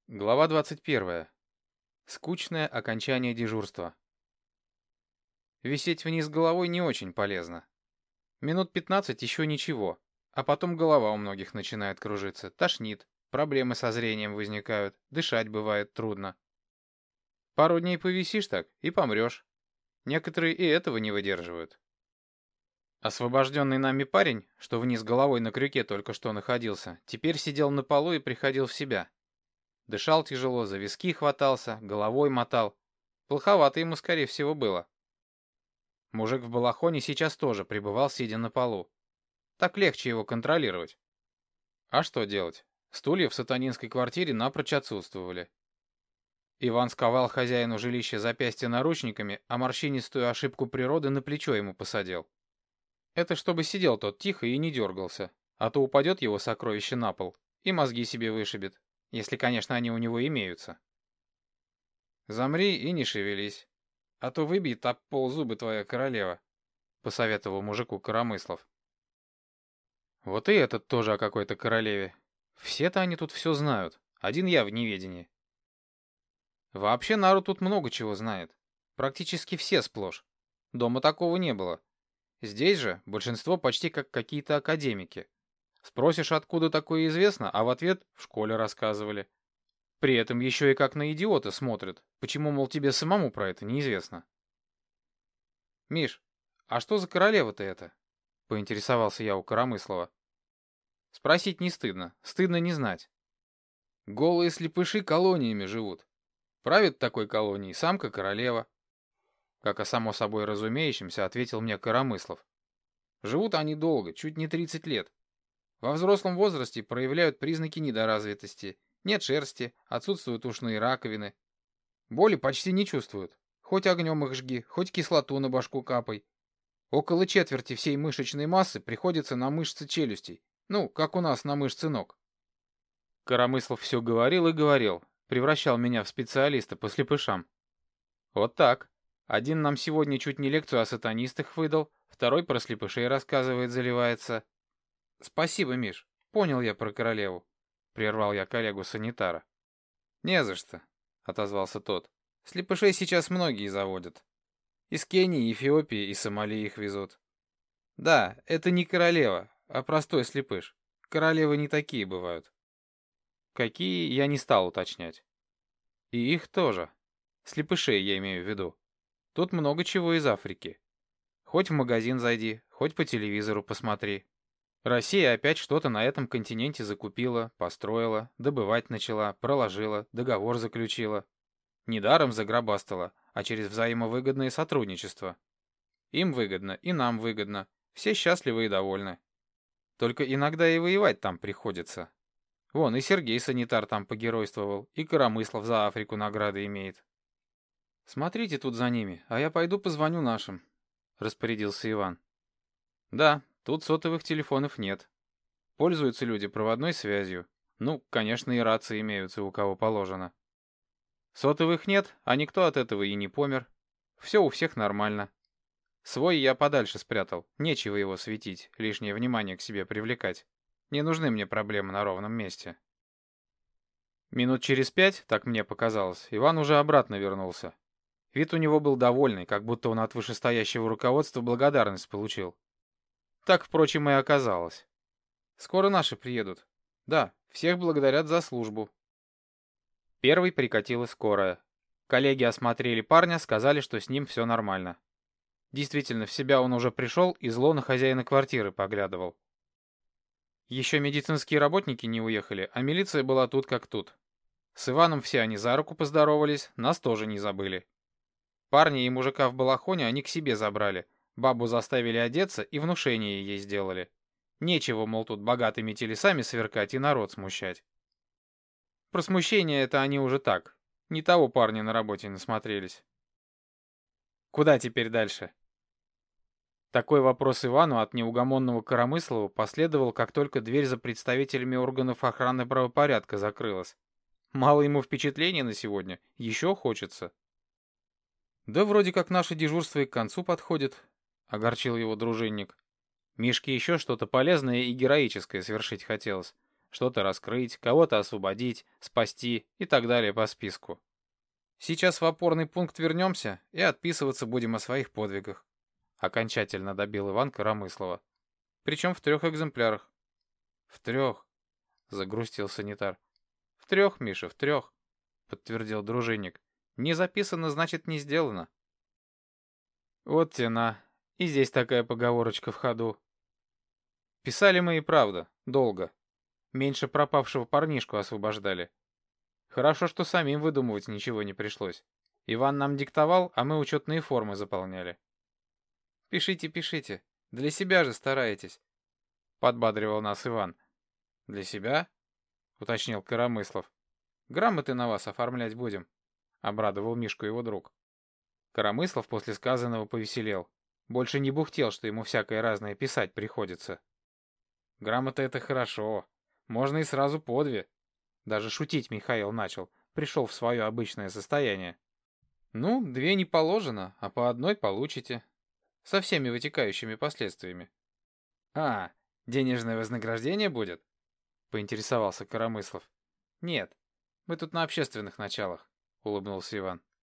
Глава 21. Скучное окончание дежурства. Висеть вниз головой не очень полезно. Минут 15 еще ничего, а потом голова у многих начинает кружиться, тошнит, проблемы со зрением возникают, дышать бывает трудно. Пару дней повисишь так и помрешь. Некоторые и этого не выдерживают. Освобожденный нами парень, что вниз головой на крюке только что находился, теперь сидел на полу и приходил в себя. Дышал тяжело, за виски хватался, головой мотал. Плоховато ему, скорее всего, было. Мужик в балахоне сейчас тоже пребывал, сидя на полу. Так легче его контролировать. А что делать? Стулья в сатанинской квартире напрочь отсутствовали. Иван сковал хозяину жилища запястья наручниками, а морщинистую ошибку природы на плечо ему посадил. Это чтобы сидел тот тихо и не дергался, а то упадет его сокровище на пол и мозги себе вышибет. Если, конечно, они у него имеются. Замри и не шевелись, а то выбьет об пол зубы твоя королева, посоветовал мужику Коромыслов. Вот и этот тоже о какой-то королеве. Все-то они тут все знают, один я в неведении. Вообще народ тут много чего знает. Практически все сплошь. Дома такого не было. Здесь же большинство почти как какие-то академики. Спросишь, откуда такое известно, а в ответ в школе рассказывали. При этом еще и как на идиота смотрят. Почему, мол, тебе самому про это неизвестно? Миш, а что за королева-то это? Поинтересовался я у Коромыслова. Спросить не стыдно, стыдно не знать. Голые слепыши колониями живут. Правит такой колонией самка королева. Как о само собой разумеющемся ответил мне Коромыслов. Живут они долго, чуть не 30 лет. Во взрослом возрасте проявляют признаки недоразвитости. Нет шерсти, отсутствуют ушные раковины. Боли почти не чувствуют. Хоть огнем их жги, хоть кислоту на башку капай. Около четверти всей мышечной массы приходится на мышцы челюстей. Ну, как у нас на мышцы ног. Коромыслов все говорил и говорил. Превращал меня в специалиста по слепышам. Вот так. Один нам сегодня чуть не лекцию о сатанистах выдал, второй про слепышей рассказывает, заливается. Спасибо, Миш. Понял я про королеву. Прервал я коллегу-санитара. Не за что, отозвался тот. Слепышей сейчас многие заводят. Из Кении, Эфиопии и Сомали их везут. Да, это не королева, а простой слепыш. Королевы не такие бывают. Какие, я не стал уточнять. И их тоже. Слепышей я имею в виду. Тут много чего из Африки. Хоть в магазин зайди, хоть по телевизору посмотри. Россия опять что-то на этом континенте закупила, построила, добывать начала, проложила, договор заключила. Недаром загробастала, а через взаимовыгодное сотрудничество. Им выгодно, и нам выгодно. Все счастливы и довольны. Только иногда и воевать там приходится. Вон, и Сергей санитар там погеройствовал, и Коромыслов за Африку награды имеет. Смотрите тут за ними, а я пойду позвоню нашим, распорядился Иван. Да, тут сотовых телефонов нет. Пользуются люди проводной связью. Ну, конечно, и рации имеются, у кого положено. Сотовых нет, а никто от этого и не помер. Все у всех нормально. Свой я подальше спрятал, нечего его светить, лишнее внимание к себе привлекать. Не нужны мне проблемы на ровном месте. Минут через 5, так мне показалось, Иван уже обратно вернулся. Вид у него был довольный, как будто он от вышестоящего руководства благодарность получил. Так, впрочем, и оказалось. Скоро наши приедут. Да, всех благодарят за службу. Первой прикатила скорая. Коллеги осмотрели парня, сказали, что с ним все нормально. Действительно, в себя он уже пришел и зло на хозяина квартиры поглядывал. Еще медицинские работники не уехали, а милиция была тут как тут. С Иваном все они за руку поздоровались, нас тоже не забыли. Парня и мужика в балахоне они к себе забрали, бабу заставили одеться и внушение ей сделали. Нечего, мол, тут богатыми телесами сверкать и народ смущать. Про смущение это они уже так. Не того парня на работе насмотрелись. Куда теперь дальше? Такой вопрос Ивану от неугомонного Коромыслова последовал, как только дверь за представителями органов охраны правопорядка закрылась. Мало ему впечатлений на сегодня, еще хочется. Да вроде как наше дежурство и к концу подходит, огорчил его дружинник. Мишке еще что-то полезное и героическое совершить хотелось, Что-то раскрыть, кого-то освободить, спасти и так далее по списку. Сейчас в опорный пункт вернемся и отписываться будем о своих подвигах. Окончательно добил Иван Коромыслова. Причем в 3 экземплярах. В 3, загрустил санитар. В 3, Миша, в 3, подтвердил дружинник. Не записано, значит, не сделано. Вот тена. И здесь такая поговорочка в ходу. Писали мы и правда, долго. Меньше пропавшего парнишку освобождали. Хорошо, что самим выдумывать ничего не пришлось. Иван нам диктовал, а мы учетные формы заполняли. Пишите, пишите. Для себя же стараетесь. Подбадривал нас Иван. Для себя? Уточнил Коромыслов. Грамоты на вас оформлять будем. Обрадовал Мишку его друг. Коромыслов после сказанного повеселел. Больше не бухтел, что ему всякое разное писать приходится. Грамота — это хорошо. Можно и сразу по 2. Даже шутить Михаил начал. Пришел в свое обычное состояние. Ну, 2 не положено, а по 1 получите. Со всеми вытекающими последствиями. А, денежное вознаграждение будет? Поинтересовался Коромыслов. Нет, мы тут на общественных началах, улыбнулся Иван.